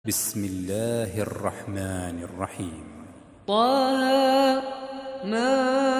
بسم الله الرحمن الرحيم. طه ما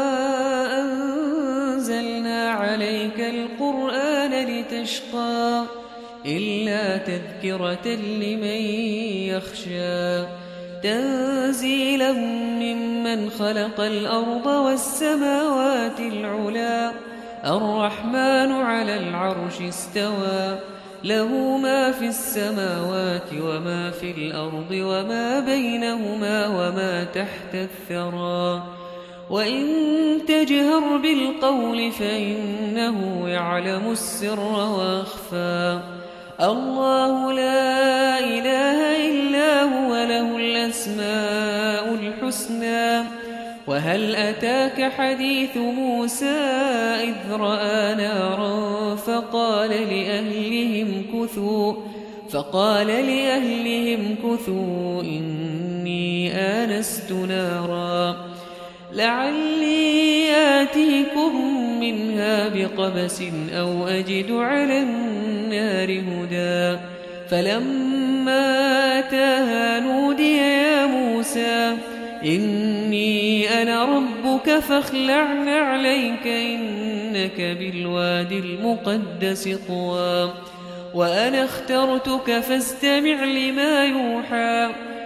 أنزلنا عليك القرآن لتشقى إلا تذكرة لمن يخشى تنزيلا ممن خلق الأرض والسماوات العلا الرحمن على العرش استوى له ما في السماوات وما في الأرض وما بينهما وما تحت الثرى وإن تجهر بالقول فإنه يعلم السر وأخفى الله لا إله إلا هو له الأسماء الحسنى وهل أتاك حديث موسى إذ رأى نارا فقال لأهلهم كثوا إني آنست نارا لعلي آتيكم منها بقبس أو أجد على النار هدى فلما أتاها نودي يا موسى إني أنا ربك فاخلع عليك إنك بالوادي المقدس طوى وأنا اخترتك فاستمع لما يوحى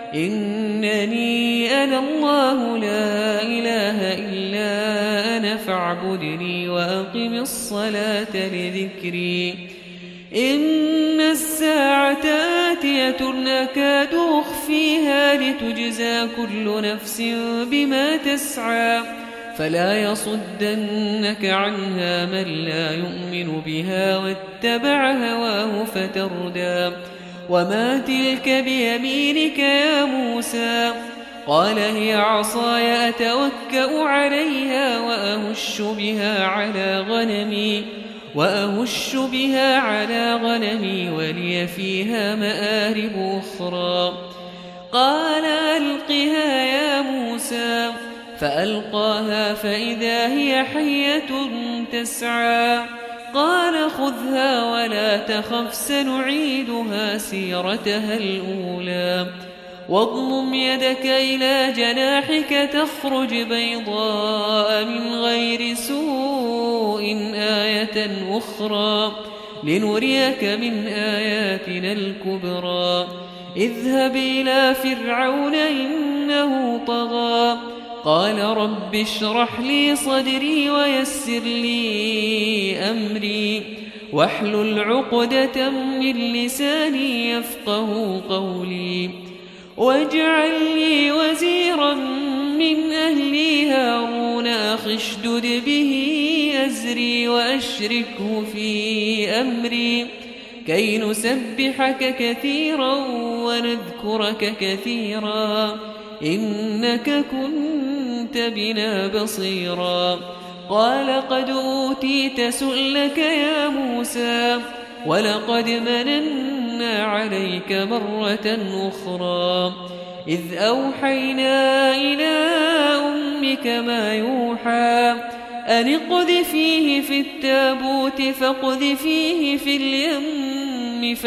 إنني أنا الله لا إله إلا أنا فاعبدني وأقم الصلاة لذكري إن الساعة آتية أكاد أخفيها لتجزى كل نفس بما تسعى فلا يصدنك عنها من لا يؤمن بها واتبع هواه فتردى وما تلك بيمينك يا موسى قال هي عصاي أتوكأ عليها وأهش بها على غنمي ولي فيها مآرب أخرى قال ألقها يا موسى فألقاها فإذا هي حية تسعى قال خذها ولا تخف سنعيدها سيرتها الأولى واضمم يدك إلى جناحك تخرج بيضاء من غير سوء آية أخرى لنريك من آياتنا الكبرى اذهب إلى فرعون إنه طغى قال رب اشرح لي صدري ويسر لي أمري واحلل عقدة من لساني يفقه قولي واجعل لي وزيرا من أهلي هارون أخي اشدد به أزري وأشركه في أمري كي نسبحك كثيرا ونذكرك كثيرا إنك كنت بنا بصيرا قال قد أوتيت سؤلك يا موسى ولقد مننا عليك مرة أخرى إذ أوحينا إلى أمك ما يوحى أن اقذفيه في التابوت فاقذفيه في اليم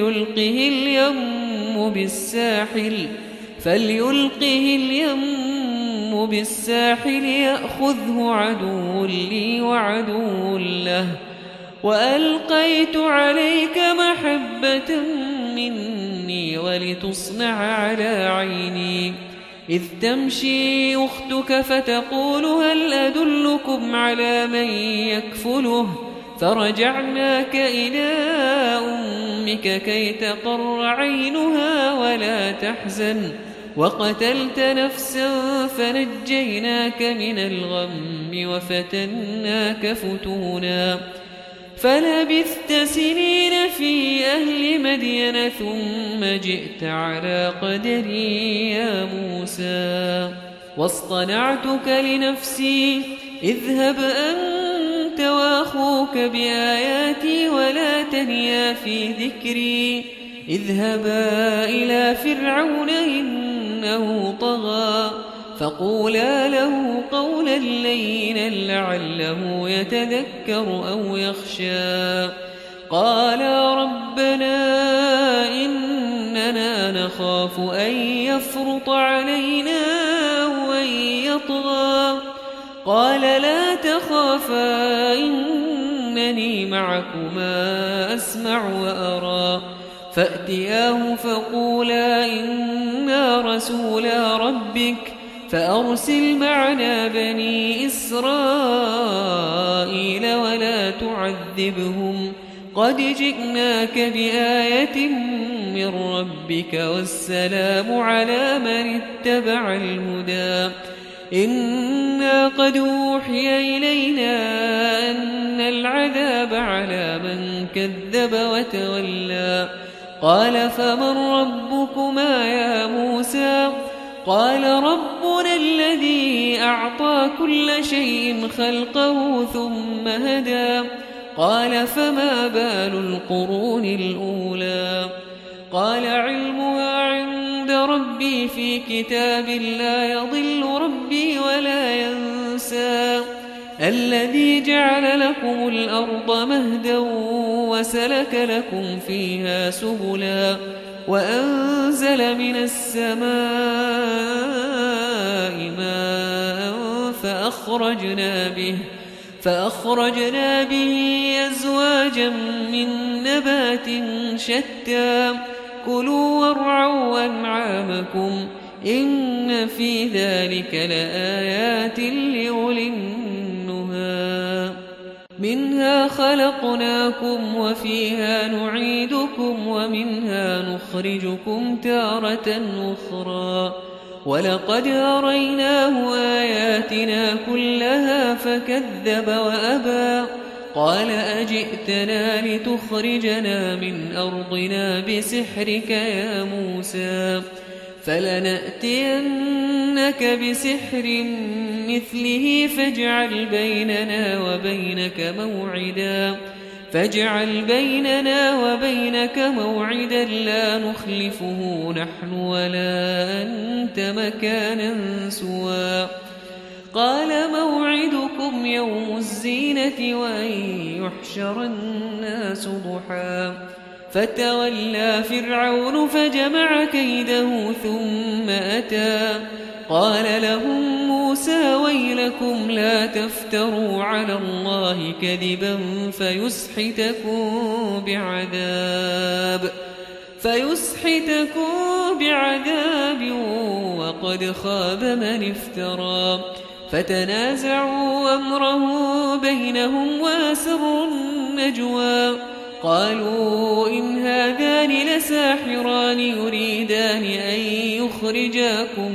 فليلقه اليم بالساحل يأخذه عدو لي وعدو له وألقيت عليك محبة مني ولتصنع على عيني إذ تمشي أختك فتقول هل أدلكم على من يكفله فرجعناك إلى أمك كي تقر عينها ولا تحزن وقتلت نفسا فنجيناك من الغم وفتناك فتونا فلبثت سنين في أهل مدين ثم جئت على قدري يا موسى واصطنعتك لنفسي اذهب أنت وأخوك بآياتي ولا تنيا في ذكري اذهبا إلى فرعون إنه طغى فقولا له قولا لينا لعله يتذكر أو يخشى قالا ربنا إننا نخاف أن يفرط علينا أو أن يطغى قال لا تخافا إنني معكما أسمع وأرى فأتياه فقولا إنا رسولا ربك فأرسل معنا بني إسرائيل ولا تعذبهم قد جئناك بآية من ربك والسلام على من اتبع الهدى إنا قد أوحي إلينا أن العذاب على من كذب وتولى قال فمن ربكما يا موسى قال ربنا الذي أعطى كل شيء خلقه ثم هدى قال فما بال القرون الأولى قال علمها عند ربي في كتاب لا يضل ربي ولا ينسى الذي جعل لكم الأرض مهدا وسلك لكم فيها سبلا وأنزل من السماء ماء فأخرجنا به أزواجا من نبات شتى كلوا وارعوا أنعامكم إن في ذلك لآيات لأولي النهى منها خلقناكم وفيها نعيدكم ومنها نخرجكم تارة أخرى ولقد أريناه آياتنا كلها فكذب وأبى قال أجئتنا لتخرجنا من أرضنا بسحرك يا موسى فلنأتينك بسحر مثله فاجعل بيننا وبينك موعدا لا نخلفه نحن ولا أنت مكانا سوى قال موعدكم يوم الزينة وأن يحشر الناس ضحى فتولى فرعون فجمع كيده ثم أتى قال لهم موسى ويلكم لا تفتروا على الله كذبا فيسحتكم بعذاب وقد خاب من افترى فتنازعوا أمره بينهم وأسروا النجوى قالوا إن هذان لساحران يريدان أن يخرجاكم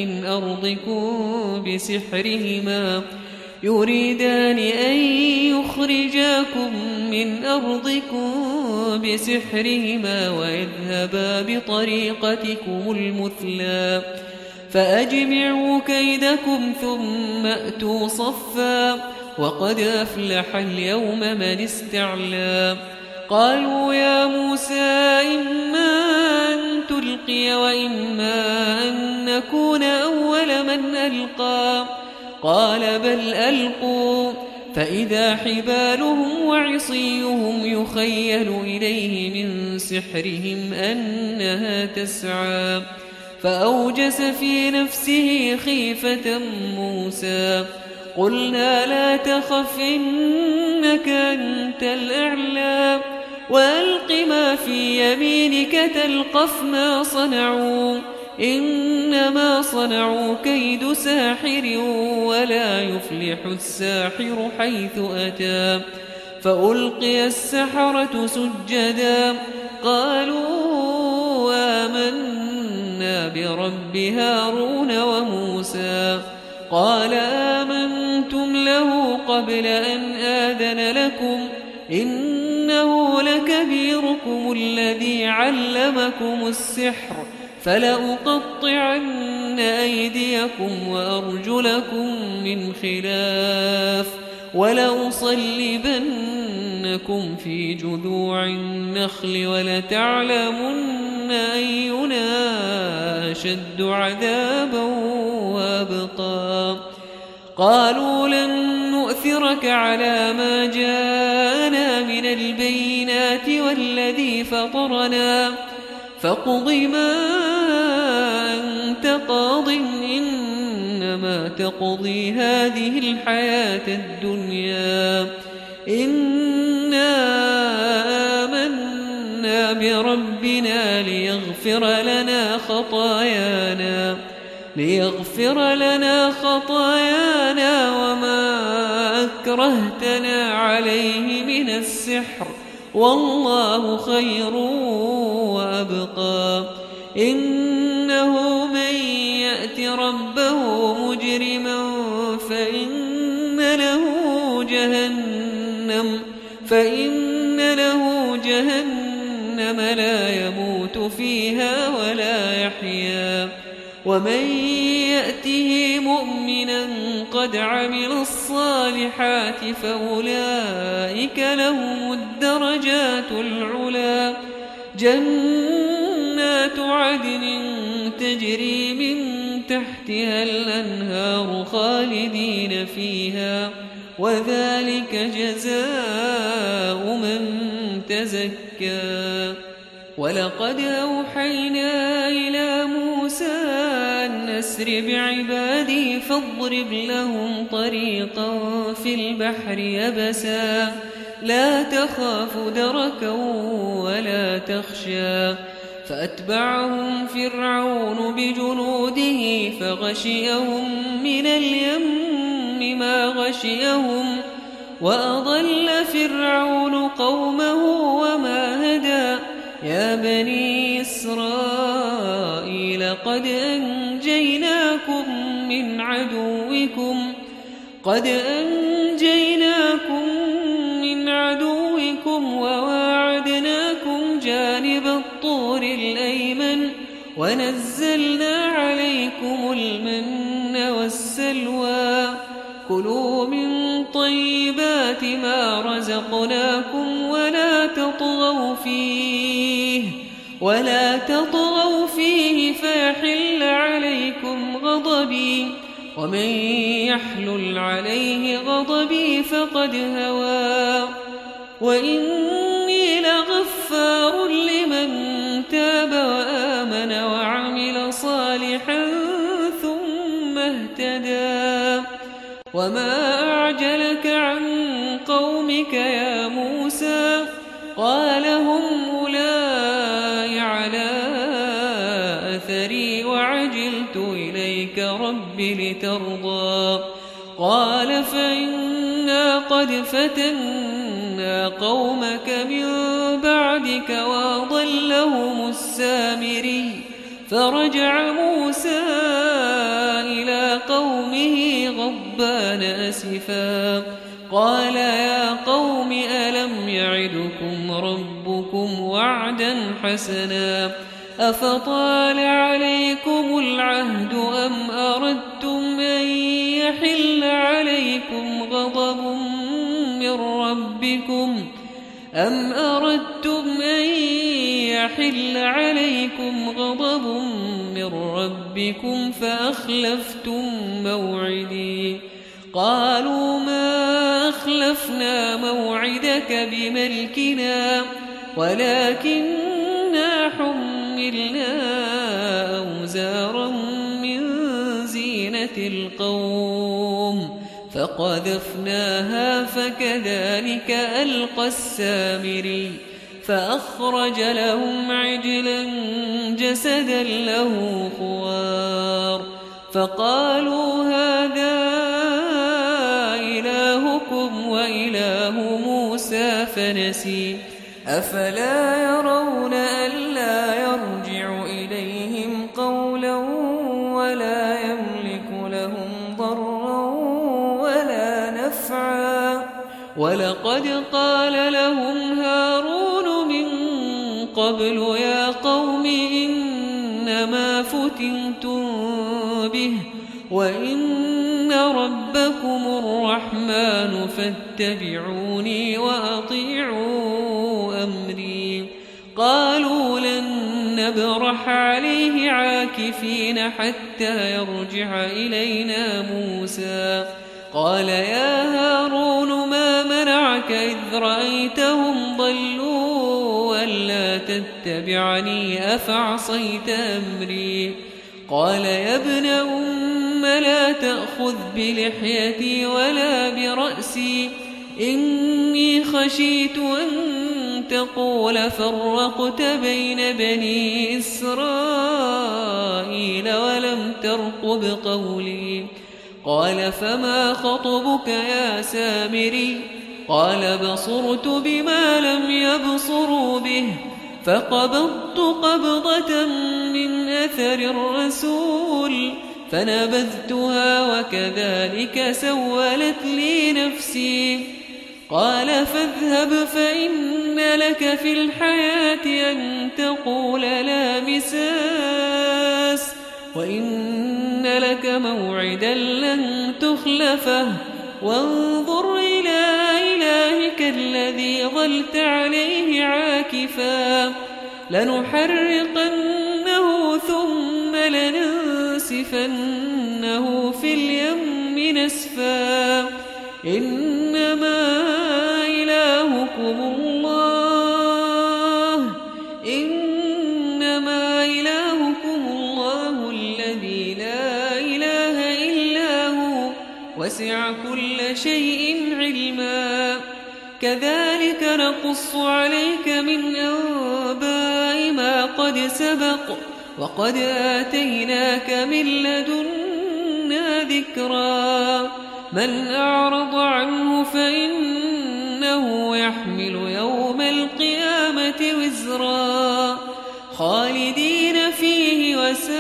من أرضكم بسحرهما ويذهبا بطريقتكم المثلى فأجمعوا كيدكم ثم أتوا صفا وقد أفلح اليوم من استعلى قالوا يا موسى إما أن تلقي وإما أن نكون أول من ألقى قال بل ألقوا فإذا حبالهم وعصيهم يخيل إليه من سحرهم أنها تسعى فأوجس في نفسه خيفة موسى قلنا لا تخف إنك أنت الأعلى وألق ما في يمينك تلقف ما صنعوا إنما صنعوا كيد ساحر ولا يفلح الساحر حيث أتى فألقي السحرة سجدا قالوا آمنا برب هارون وموسى قال آمنتم له قبل أن آذن لكم إنه لكبيركم الذي علمكم السحر فلأقطعن أيديكم وأرجلكم من خلاف ولأصلبنكم في جذوع النخل ولتعلمن أينا أشد عذابا وأبقى قالوا لن نؤثرك على ما جاءنا من البينات والذي فاقض ما أنت قاض إنما تقضي هذه الحياة الدنيا إنا آمنا بربنا ليغفر لنا خطايانا وما أكرهتنا عليه من السحر والله خير وأبقى إنه من يأت ربه مجرما فإن له جهنم لا يموت فيها ولا يحيا ومن يأته مؤمنا قد عمل الصالحات فأولئك لهم الدرجات العلا جنات عدن تجري من تحتها الأنهار خالدين فيها وذلك جزاء من تزكى ولقد أوحينا إلى موسى أن أسر بعبادي فاضرب لهم طريقا في البحر يبسا لا تخاف دركا ولا تخشى فأتبعهم فرعون بجنوده فغشيهم من اليم ما غشيهم وأضل فرعون قومه وما هدى يا بني إسرائيل قد أنجيناكم من عدوكم وواعدناكم جانب الطور الأيمن ونزلنا عليكم المن والسلوى كلوا من طيبات ما رزقناكم ولا تطغوا فيه فيحل عليكم غضبي ومن يحلل عليه غضبي فقد هوى وإني لغفار لمن تاب وآمن وعمل صالحا ثم اهتدى وما أعجلك عن قومك يا موسى قال هم أولئك على أثري وعجلت إليك رب لترضى قال فإنا قد فتنا قومك من بعدك وأضلهم السامري فرجع موسى إلى قومه غضبان أسفا قال يا قوم ألم يعدكم ربكم وعدا حسنا أفطال عليكم العهد أم أردتم أن يحل عليكم غضب من ربكم فأخلفتم موعدي قالوا ما أخلفنا موعدك بملكنا ولكننا حملنا أوزارا من زينة القوم فقذفناها فكذلك ألقى السامري فأخرج لهم عجلا جسدا له خوار فقالوا هذا إلهكم وإله موسى فنسي أفلا يرون ألا يرجع إليهم قولا ولا يملك لهم ضرا ولا نفعا ولقد قال لهم هارون من قبل يا قوم إنما فتنتم به وإن ربكم الرحمن فاتبعوني وأطيعوا أمري قالوا لن نبرح عليه عاكفين حتى يرجع إلينا موسى قال يا هارون ما منعك إذ رأيتهم ضلوا ألا تتبعني أفعصيت أمري قال يا ابن أم لا تأخذ بلحيتي ولا برأسي إني خشيت أن تقول فرقت بين بني إسرائيل ولم ترقب قولي قال فما خطبك يا سامري قال بصرت بما لم يبصروا به فقبضت قبضة من أثر الرسول فنبذتها وكذلك سولت لي نفسي قال فاذهب فإن لك في الحياة أن تقول لا مساس وإن لك موعدا لن تخلفه وانظر إلى إلهك الذي ظلت عليه عاكفا لنحرقنه ثم لننسفنه في اليم نسفا إنما إلهكم الله الذي لا إله إلا هو وسع كل شيء علما كذلك نقص عليك من أنباء ما قد سبق وقد آتيناك من لدنا ذكرا من أعرض عنه فإنه يحمل يوم القيامة وزرا خالدين فيه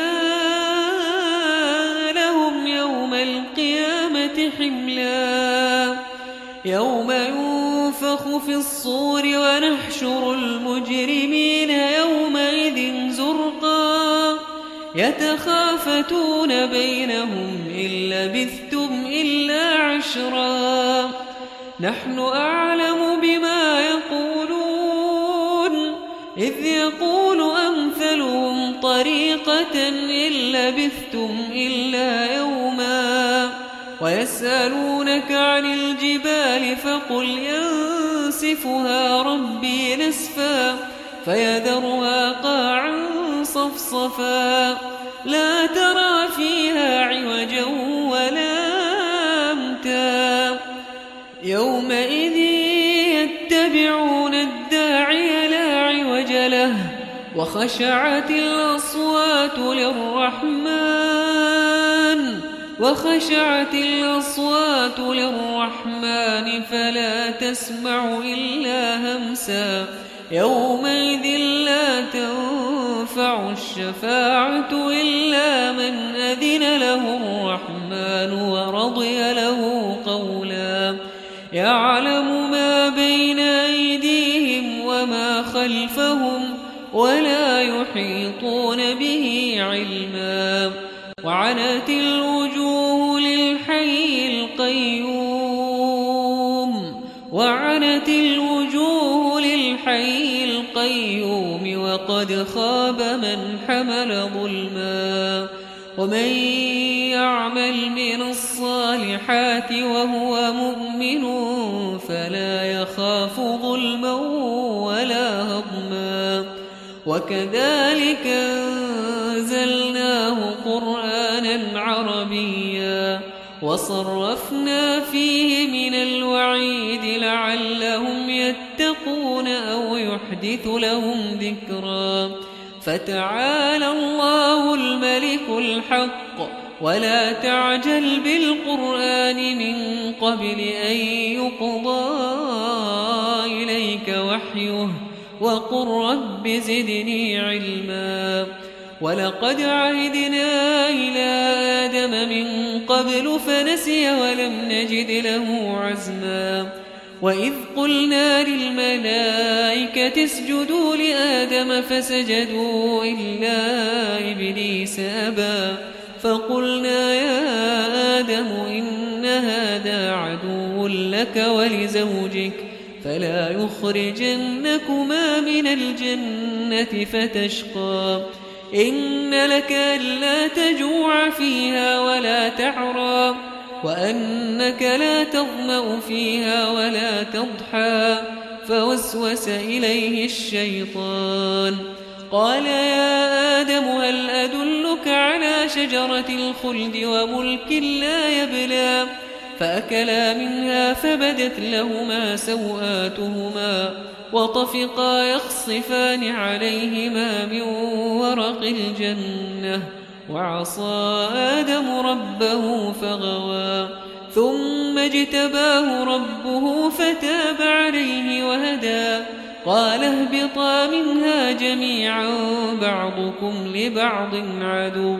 وساء لهم يوم القيامة حملا يوم ينفخ في الصور ونحشر المجرمين يومئذ زرقا يتخافتون بينهم إن لبثتم إلا عشرا نحن أعلم بما يقولون إذ يقول أمثلهم طريقة إن لبثتم إلا يوما ويسألونك عن الجبال فقل ينسفها ربي نسفا فيذرها قاعا صفصفا لا ترى فيها عوجا ولا أمتا يومئذ يتبعون الداعي لا عوج له وخشعت الأصوات للرحمن فلا تسمع إلا همسا يومئذ لا تنفع الشفاعة إلا من أذن له الرحمن ورضي له قولا يعلم ما بين أيديهم وما خلفهم ولا يحيطون به علما وعنت الوجوه للحي القيوم وقد خاب من حمل ظلما ومن يعمل من الصالحات وهو مؤمن فلا يخاف ظلما ولا هضما وكذلك أنزلناه قرآنا عربيا وصرفنا فيه من الوعيد لعلهم يتقون أو يحدث لهم ذكرا فتعالى الله الملك الحق ولا تعجل بالقرآن من قبل أن يقضى إليك وحيه وقل رب زدني علما ولقد عهدنا إلى آدم من قبل فنسي ولم نجد له عزما وإذ قلنا للملائكة اسجدوا لآدم فسجدوا إلا إبليس أبى فقلنا يا آدم إن هذا عدو لك ولزوجك فلا يخرجنكما من الجنة فتشقى إن لك ألا تجوع فيها ولا تعرى وأنك لا تظمأ فيها ولا تضحى فوسوس إليه الشيطان قال يا آدم هل أدلك على شجرة الخلد وملك لا يبلى فأكلا منها فبدت لهما سوآتهما وطفقا يخصفان عليهما من ورق الجنة وعصى آدم ربه فغوى ثم اجتباه ربه فتاب عليه وهدى قال اهبطا منها جميعا بعضكم لبعض عدو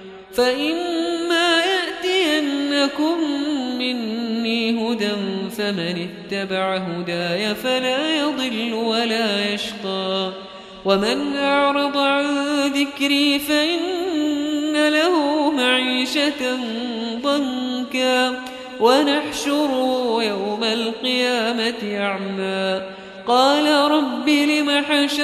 فإما يأتينكم مني هدى فمن اتبع هداي فلا يضل ولا يشقى ومن أعرض عن ذكري فإن له معيشة ضنكا ونحشره يوم القيامة أعمى قال رب لم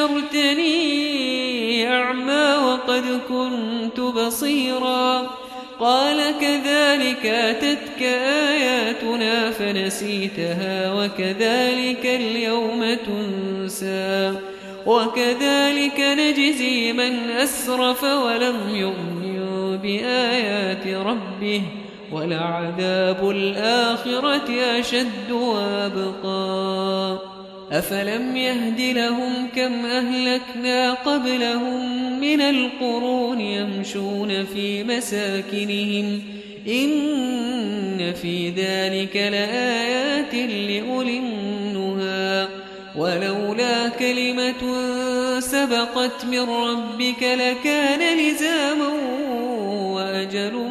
حشرتني أعمى وقد كنت بصيرا قال كذلك أتتك آياتنا فنسيتها وكذلك اليوم تنسى وكذلك نجزي من أسرف ولم يؤمن بآيات ربه ولعذاب الآخرة أشد وأبقى أفلم يهد لهم كم أهلكنا قبلهم من القرون يمشون في مساكنهم إن في ذلك لآيات لأولي النهى ولولا كلمة سبقت من ربك لكان لزاما وأجل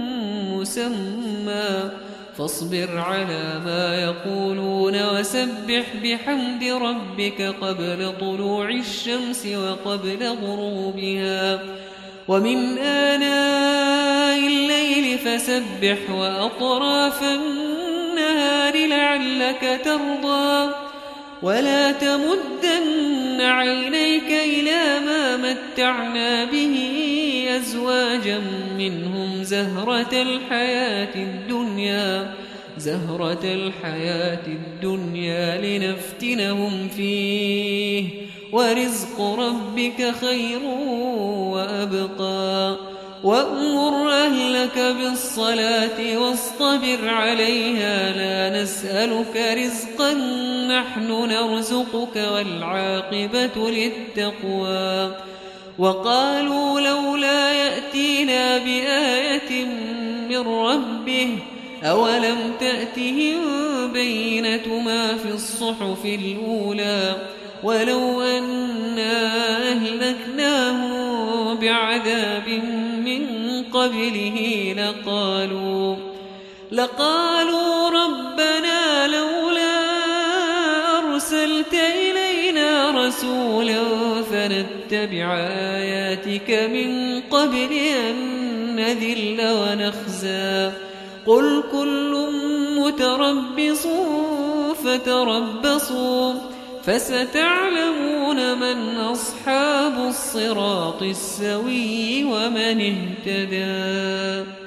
مسمى فاصبر على ما يقولون وسبح بحمد ربك قبل طلوع الشمس وقبل غروبها ومن آناء الليل فسبح وأطراف النهار لعلك ترضى ولا تمدن عينيك إلى ما متعنا به أزواجا منهم زهرة الحياة الدنيا لنفتنهم فيه ورزق ربك خير وأبقى وأمر أهلك بالصلاة واصطبر عليها لا نسألك رزقا نحن نرزقك والعاقبة للتقوى وقالوا لولا يأتينا بآية من ربه أولم تأتهم بينة ما في الصحف الأولى ولو أنا أهلكناهم بعذاب من قبله لقالوا ربنا لولا أرسلت إلينا رسولا فنتبع آياتك من قبل أن نذل ونخزى قل كل متربص فتربصوا فستعلمون من أصحاب الصراط السوي ومن اهتدى